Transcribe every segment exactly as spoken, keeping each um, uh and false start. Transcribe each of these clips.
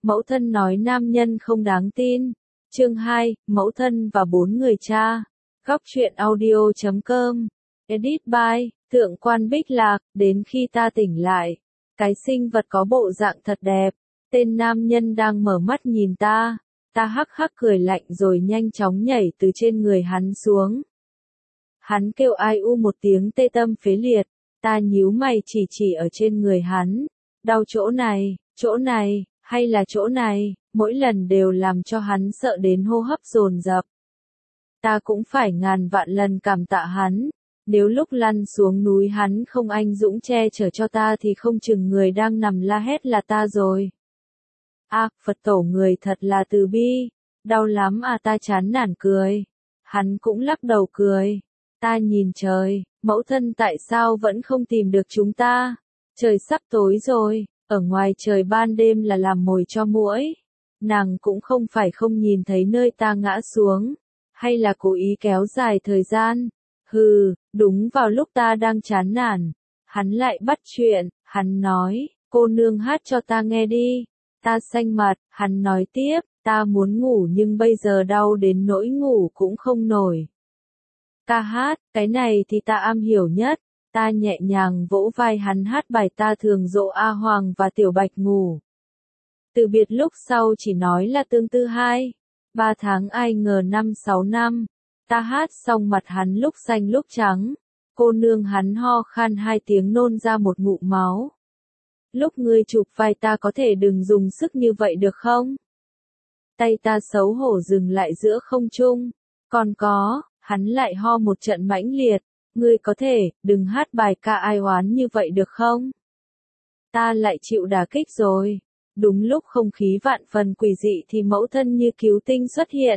Mẫu thân nói nam nhân không đáng tin. Chương hai, mẫu thân và bốn người cha. Góc truyện audio chấm com. Edit by Thượng quan Bích Lạc. Đến khi ta tỉnh lại, cái sinh vật có bộ dạng thật đẹp. Tên nam nhân đang mở mắt nhìn ta. Ta hắc hắc cười lạnh rồi nhanh chóng nhảy từ trên người hắn xuống. Hắn kêu ai u một tiếng tê tâm phế liệt. Ta nhíu mày chỉ chỉ ở trên người hắn. Đau chỗ này, chỗ này, hay là chỗ này, mỗi lần đều làm cho hắn sợ đến hô hấp dồn dập. Ta cũng phải ngàn vạn lần cảm tạ hắn. Nếu lúc lăn xuống núi hắn không anh dũng che chở cho ta thì không chừng người đang nằm la hét là ta rồi. À, Phật tổ người thật là từ bi. Đau lắm à, ta chán nản cười. Hắn cũng lắc đầu cười. Ta nhìn trời, mẫu thân tại sao vẫn không tìm được chúng ta? Trời sắp tối rồi, ở ngoài trời ban đêm là làm mồi cho muỗi. Nàng cũng không phải không nhìn thấy nơi ta ngã xuống, hay là cố ý kéo dài thời gian. Hừ, đúng vào lúc ta đang chán nản, hắn lại bắt chuyện, hắn nói, cô nương hát cho ta nghe đi. Ta xanh mặt, hắn nói tiếp, ta muốn ngủ nhưng bây giờ đau đến nỗi ngủ cũng không nổi. Ca hát, cái này thì ta am hiểu nhất. Ta nhẹ nhàng vỗ vai hắn hát bài ta thường dỗ A Hoàng và Tiểu Bạch ngủ. Từ biệt lúc sau chỉ nói là tương tư hai. Ba tháng ai ngờ năm sáu năm. Ta hát xong mặt hắn lúc xanh lúc trắng. Cô nương hắn ho khan hai tiếng nôn ra một ngụm máu. Lúc ngươi chụp vai ta có thể đừng dùng sức như vậy được không? Tay ta xấu hổ dừng lại giữa không trung. Còn có, hắn lại ho một trận mãnh liệt. Ngươi có thể, đừng hát bài ca ai oán như vậy được không? Ta lại chịu đả kích rồi. Đúng lúc không khí vạn phần quỷ dị thì mẫu thân như cứu tinh xuất hiện.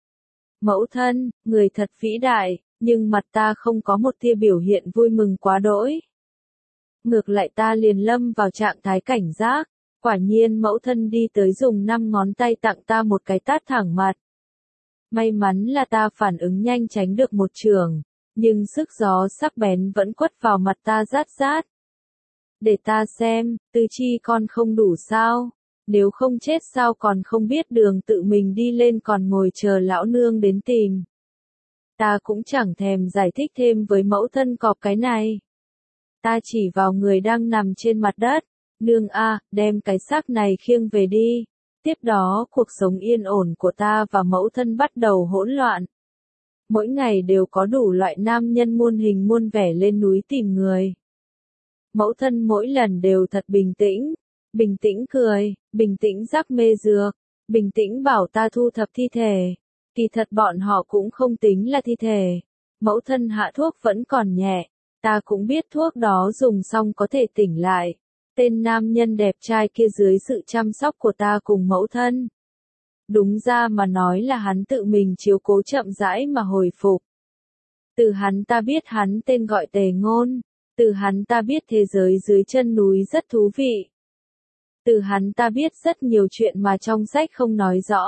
Mẫu thân, người thật vĩ đại, nhưng mặt ta không có một tia biểu hiện vui mừng quá đỗi. Ngược lại ta liền lâm vào trạng thái cảnh giác. Quả nhiên mẫu thân đi tới dùng năm ngón tay tặng ta một cái tát thẳng mặt. May mắn là ta phản ứng nhanh tránh được một chưởng. Nhưng sức gió sắc bén vẫn quất vào mặt ta rát rát. Để ta xem, tư chi con không đủ sao? Nếu không chết sao còn không biết đường tự mình đi lên còn ngồi chờ lão nương đến tìm. Ta cũng chẳng thèm giải thích thêm với mẫu thân cọp cái này. Ta chỉ vào người đang nằm trên mặt đất. Nương a, đem cái xác này khiêng về đi. Tiếp đó cuộc sống yên ổn của ta và mẫu thân bắt đầu hỗn loạn. Mỗi ngày đều có đủ loại nam nhân muôn hình muôn vẻ lên núi tìm người. Mẫu thân mỗi lần đều thật bình tĩnh, bình tĩnh cười, bình tĩnh rắc mê dược, bình tĩnh bảo ta thu thập thi thể. Kỳ thật bọn họ cũng không tính là thi thể. Mẫu thân hạ thuốc vẫn còn nhẹ, ta cũng biết thuốc đó dùng xong có thể tỉnh lại. Tên nam nhân đẹp trai kia dưới sự chăm sóc của ta cùng mẫu thân. Đúng ra mà nói là hắn tự mình chiếu cố chậm rãi mà hồi phục. Từ hắn ta biết hắn tên gọi Tề Ngôn. Từ hắn ta biết thế giới dưới chân núi rất thú vị. Từ hắn ta biết rất nhiều chuyện mà trong sách không nói rõ.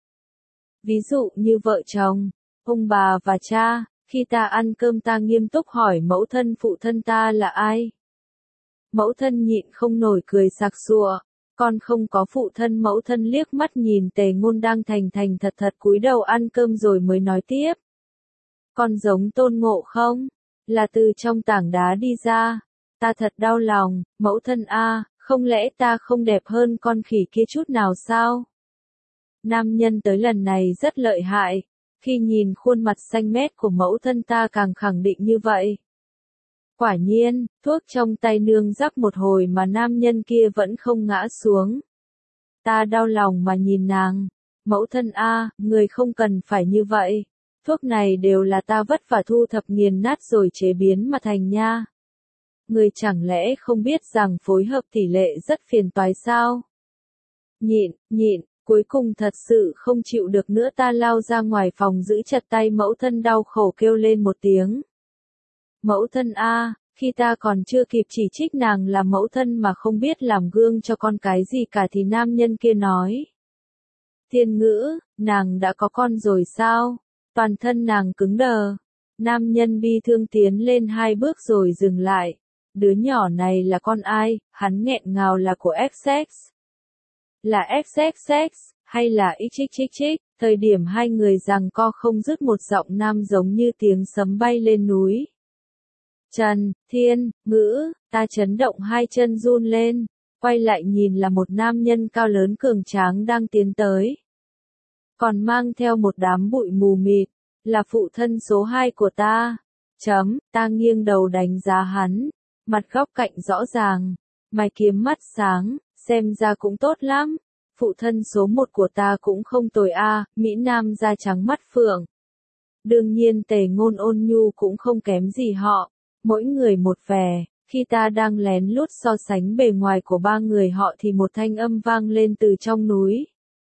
Ví dụ như vợ chồng, ông bà và cha. Khi ta ăn cơm ta nghiêm túc hỏi mẫu thân phụ thân ta là ai. Mẫu thân nhịn không nổi cười sặc sụa. Con không có phụ thân. Mẫu thân liếc mắt nhìn Tề Ngôn đang thành thành thật thật cúi đầu ăn cơm rồi mới nói tiếp. Con giống Tôn Ngộ không? Là từ trong tảng đá đi ra. Ta thật đau lòng, mẫu thân a, không lẽ ta không đẹp hơn con khỉ kia chút nào sao? Nam nhân tới lần này rất lợi hại. Khi nhìn khuôn mặt xanh mét của mẫu thân ta càng khẳng định như vậy. Quả nhiên, thuốc trong tay nương rắc một hồi mà nam nhân kia vẫn không ngã xuống. Ta đau lòng mà nhìn nàng. Mẫu thân a, người không cần phải như vậy. Thuốc này đều là ta vất vả thu thập nghiền nát rồi chế biến mà thành nha. Người chẳng lẽ không biết rằng phối hợp tỷ lệ rất phiền toái sao? Nhịn, nhịn, cuối cùng thật sự không chịu được nữa ta lao ra ngoài phòng giữ chặt tay mẫu thân đau khổ kêu lên một tiếng. Mẫu thân a, khi ta còn chưa kịp chỉ trích nàng là mẫu thân mà không biết làm gương cho con cái gì cả thì nam nhân kia nói. Thiên ngữ, nàng đã có con rồi sao? Toàn thân nàng cứng đờ. Nam nhân bi thương tiến lên hai bước rồi dừng lại. Đứa nhỏ này là con ai? Hắn nghẹn ngào là của ích ích. là ép ích ích, hay là xích xích xích, thời điểm hai người giằng co không dứt một giọng nam giống như tiếng sấm bay lên núi. Trần, Thiên, Ngữ, ta chấn động hai chân run lên, quay lại nhìn là một nam nhân cao lớn cường tráng đang tiến tới. Còn mang theo một đám bụi mù mịt, là phụ thân số hai của ta. Chấm, ta nghiêng đầu đánh giá hắn, mặt góc cạnh rõ ràng, mày kiếm mắt sáng, xem ra cũng tốt lắm. Phụ thân số một của ta cũng không tồi a, Mỹ Nam da trắng mắt phượng. Đương nhiên Tề Ngôn ôn nhu cũng không kém gì họ, mỗi người một vẻ. Khi ta đang lén lút so sánh bề ngoài của ba người họ thì một thanh âm vang lên từ trong núi.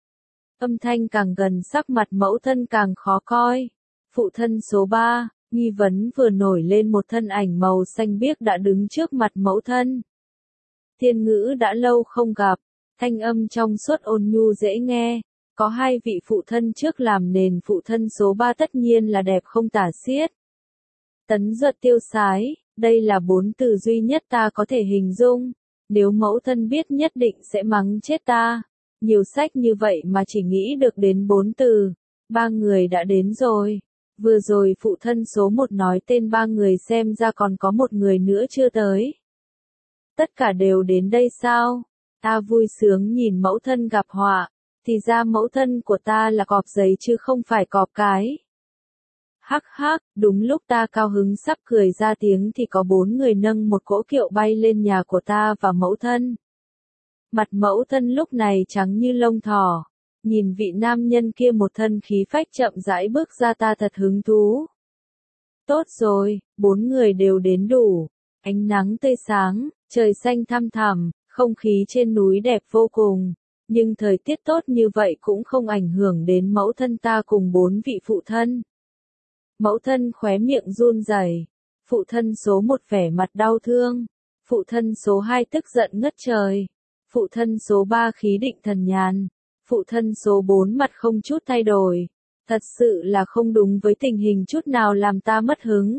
Âm thanh càng gần sắc mặt mẫu thân càng khó coi. Phụ thân số ba, nghi vấn vừa nổi lên một thân ảnh màu xanh biếc đã đứng trước mặt mẫu thân. Thiên Ngữ đã lâu không gặp, thanh âm trong suốt ôn nhu dễ nghe. Có hai vị phụ thân trước làm nền phụ thân số ba tất nhiên là đẹp không tả xiết. Tấn Duật tiêu sái, đây là bốn từ duy nhất ta có thể hình dung. Nếu mẫu thân biết nhất định sẽ mắng chết ta. Nhiều sách như vậy mà chỉ nghĩ được đến bốn từ. Ba người đã đến rồi. Vừa rồi phụ thân số một nói tên ba người xem ra còn có một người nữa chưa tới. Tất cả đều đến đây sao? Ta vui sướng nhìn mẫu thân gặp họa. Thì ra mẫu thân của ta là cọp giấy chứ không phải cọp cái. Hắc hắc, đúng lúc ta cao hứng sắp cười ra tiếng thì có bốn người nâng một cỗ kiệu bay lên nhà của ta và mẫu thân. Mặt mẫu thân lúc này trắng như lông thỏ. Nhìn vị nam nhân kia một thân khí phách chậm rãi bước ra ta thật hứng thú. Tốt rồi, bốn người đều đến đủ. Ánh nắng tươi sáng, trời xanh thăm thẳm, không khí trên núi đẹp vô cùng. Nhưng thời tiết tốt như vậy cũng không ảnh hưởng đến mẫu thân ta cùng bốn vị phụ thân. Mẫu thân khóe miệng run rẩy, phụ thân số một vẻ mặt đau thương, phụ thân số hai tức giận ngất trời, phụ thân số ba khí định thần nhàn, phụ thân số bốn mặt không chút thay đổi. Thật sự là không đúng với tình hình chút nào làm ta mất hứng.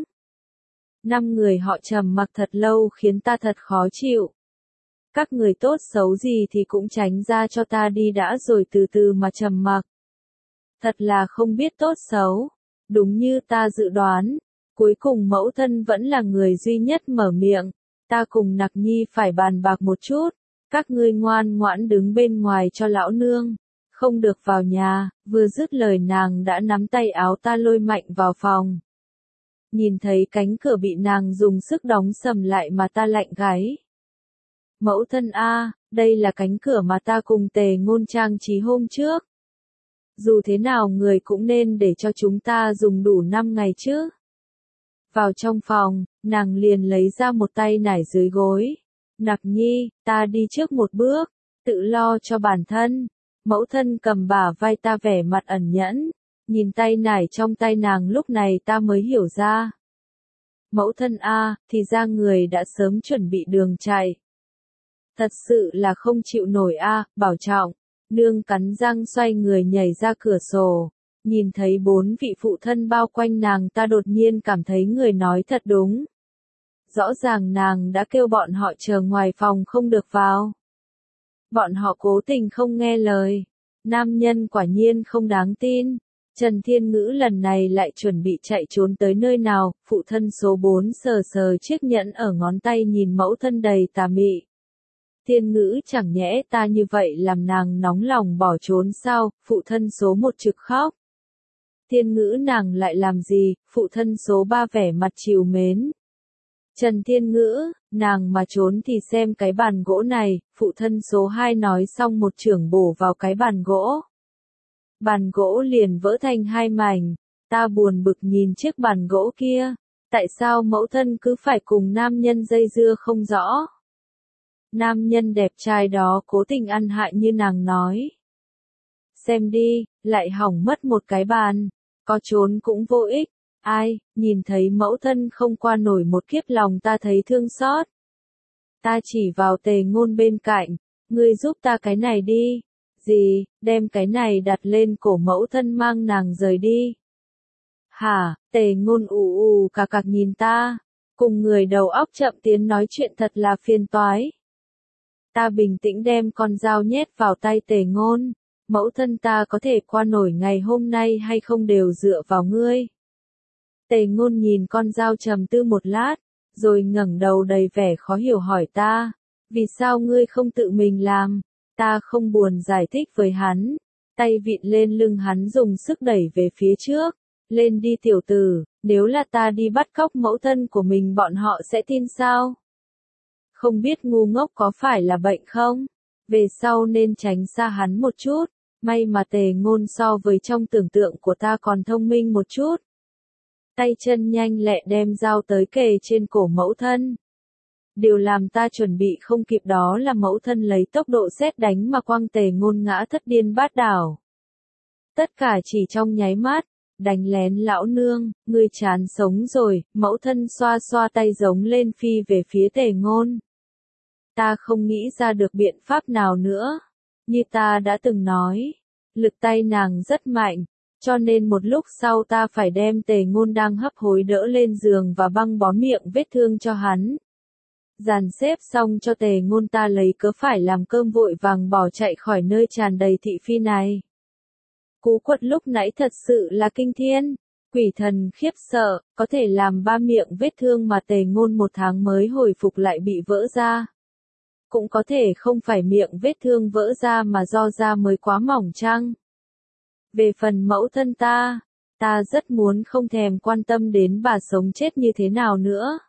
Năm người họ trầm mặc thật lâu khiến ta thật khó chịu. Các người tốt xấu gì thì cũng tránh ra cho ta đi đã rồi từ từ mà trầm mặc. Thật là không biết tốt xấu. Đúng như ta dự đoán, cuối cùng mẫu thân vẫn là người duy nhất mở miệng. Ta cùng Nặc Nhi phải bàn bạc một chút. Các ngươi ngoan ngoãn đứng bên ngoài cho lão nương. Không được vào nhà. Vừa dứt lời nàng đã nắm tay áo ta lôi mạnh vào phòng. Nhìn thấy cánh cửa bị nàng dùng sức đóng sầm lại mà ta lạnh gáy. Mẫu thân a, đây là cánh cửa mà ta cùng Tề Ngôn trang trí hôm trước. Dù thế nào người cũng nên để cho chúng ta dùng đủ năm ngày chứ. Vào trong phòng, nàng liền lấy ra một tay nải dưới gối. Nặc Nhi, ta đi trước một bước, tự lo cho bản thân. Mẫu thân cầm bả vai ta vẻ mặt ẩn nhẫn. Nhìn tay nải trong tay nàng lúc này ta mới hiểu ra. Mẫu thân a, thì ra người đã sớm chuẩn bị đường chạy. Thật sự là không chịu nổi a, bảo trọng. Nương cắn răng xoay người nhảy ra cửa sổ. Nhìn thấy bốn vị phụ thân bao quanh nàng ta đột nhiên cảm thấy người nói thật đúng. Rõ ràng nàng đã kêu bọn họ chờ ngoài phòng không được vào. Bọn họ cố tình không nghe lời. Nam nhân quả nhiên không đáng tin. Trần Thiên Ngữ lần này lại chuẩn bị chạy trốn tới nơi nào. Phụ thân số bốn sờ sờ chiếc nhẫn ở ngón tay nhìn mẫu thân đầy tà mị. Thiên Ngữ chẳng nhẽ ta như vậy làm nàng nóng lòng bỏ trốn sao, phụ thân số một trực khóc. Thiên Ngữ nàng lại làm gì, phụ thân số ba vẻ mặt trìu mến. Trần Thiên Ngữ, nàng mà trốn thì xem cái bàn gỗ này, phụ thân số hai nói xong một chưởng bổ vào cái bàn gỗ. Bàn gỗ liền vỡ thành hai mảnh, ta buồn bực nhìn chiếc bàn gỗ kia, tại sao mẫu thân cứ phải cùng nam nhân dây dưa không rõ. Nam nhân đẹp trai đó cố tình ăn hại như nàng nói. Xem đi, lại hỏng mất một cái bàn, có trốn cũng vô ích. Ai, nhìn thấy mẫu thân không qua nổi một kiếp lòng ta thấy thương xót. Ta chỉ vào Tề Ngôn bên cạnh, ngươi giúp ta cái này đi. Gì, đem cái này đặt lên cổ mẫu thân mang nàng rời đi. Hả, Tề Ngôn ù ù cà cạc nhìn ta, cùng người đầu óc chậm tiến nói chuyện thật là phiền toái. Ta bình tĩnh đem con dao nhét vào tay Tề Ngôn. Mẫu thân ta có thể qua nổi ngày hôm nay hay không đều dựa vào ngươi. Tề Ngôn nhìn con dao trầm tư một lát, rồi ngẩng đầu đầy vẻ khó hiểu hỏi ta, vì sao ngươi không tự mình làm? Ta không buồn giải thích với hắn, tay vịn lên lưng hắn dùng sức đẩy về phía trước, lên đi tiểu tử, nếu là ta đi bắt cóc mẫu thân của mình bọn họ sẽ tin sao? Không biết ngu ngốc có phải là bệnh không? Về sau nên tránh xa hắn một chút, may mà Tề Ngôn so với trong tưởng tượng của ta còn thông minh một chút. Tay chân nhanh lẹ đem dao tới kề trên cổ mẫu thân. Điều làm ta chuẩn bị không kịp đó là mẫu thân lấy tốc độ sét đánh mà quăng Tề Ngôn ngã thất điên bát đảo. Tất cả chỉ trong nháy mắt, đánh lén lão nương, ngươi chán sống rồi, mẫu thân xoa xoa tay giống lên phi về phía Tề Ngôn. Ta không nghĩ ra được biện pháp nào nữa. Như ta đã từng nói, lực tay nàng rất mạnh, cho nên một lúc sau ta phải đem Tề Ngôn đang hấp hối đỡ lên giường và băng bó miệng vết thương cho hắn. Dàn xếp xong cho Tề Ngôn ta lấy cớ phải làm cơm vội vàng bỏ chạy khỏi nơi tràn đầy thị phi này. Cú quật lúc nãy thật sự là kinh thiên, quỷ thần khiếp sợ, có thể làm ba miệng vết thương mà Tề Ngôn một tháng mới hồi phục lại bị vỡ ra. Cũng có thể không phải miệng vết thương vỡ ra mà do da mới quá mỏng chăng. Về phần mẫu thân ta, ta rất muốn không thèm quan tâm đến bà sống chết như thế nào nữa.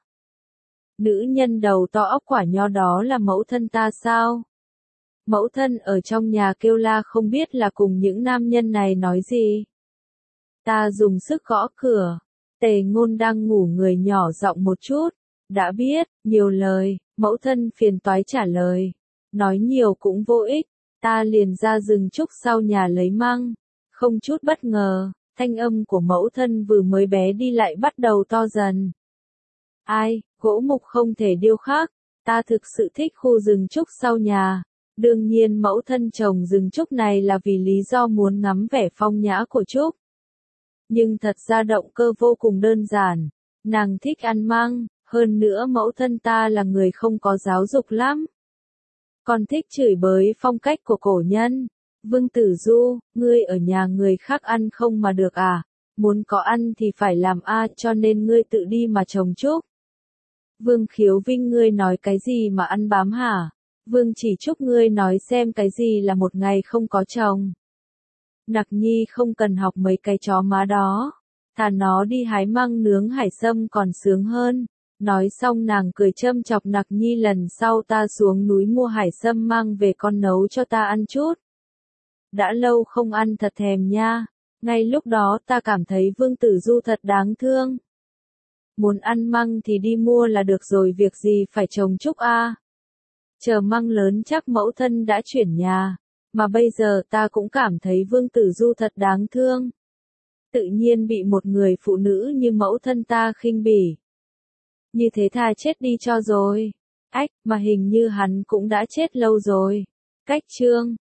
Nữ nhân đầu to óc quả nho đó là mẫu thân ta sao? Mẫu thân ở trong nhà kêu la không biết là cùng những nam nhân này nói gì. Ta dùng sức gõ cửa, Tề Ngôn đang ngủ người nhỏ giọng một chút, đã biết, nhiều lời, mẫu thân phiền toái trả lời, nói nhiều cũng vô ích, ta liền ra rừng trúc sau nhà lấy măng, không chút bất ngờ, thanh âm của mẫu thân vừa mới bé đi lại bắt đầu to dần. Ai, gỗ mục không thể điêu khắc, ta thực sự thích khu rừng trúc sau nhà. Đương nhiên mẫu thân trồng rừng trúc này là vì lý do muốn ngắm vẻ phong nhã của trúc. Nhưng thật ra động cơ vô cùng đơn giản, nàng thích ăn măng, hơn nữa mẫu thân ta là người không có giáo dục lắm. Còn thích chửi bới phong cách của cổ nhân. Vương Tử Du, ngươi ở nhà người khác ăn không mà được à, muốn có ăn thì phải làm a cho nên ngươi tự đi mà trồng trúc. Vương Khiếu Vinh ngươi nói cái gì mà ăn bám hả? Vương Chỉ Trúc ngươi nói xem cái gì là một ngày không có chồng. Nặc Nhi không cần học mấy cái chó má đó, thà nó đi hái măng nướng hải sâm còn sướng hơn. Nói xong nàng cười châm chọc Nặc Nhi lần sau ta xuống núi mua hải sâm mang về con nấu cho ta ăn chút. Đã lâu không ăn thật thèm nha, ngay lúc đó ta cảm thấy Vương Tử Du thật đáng thương. Muốn ăn măng thì đi mua là được rồi việc gì phải trồng trúc a. Chờ măng lớn chắc mẫu thân đã chuyển nhà, mà bây giờ ta cũng cảm thấy Vương Tử Du thật đáng thương. Tự nhiên bị một người phụ nữ như mẫu thân ta khinh bỉ. Như thế thà chết đi cho rồi. Ách, mà hình như hắn cũng đã chết lâu rồi. Cách chương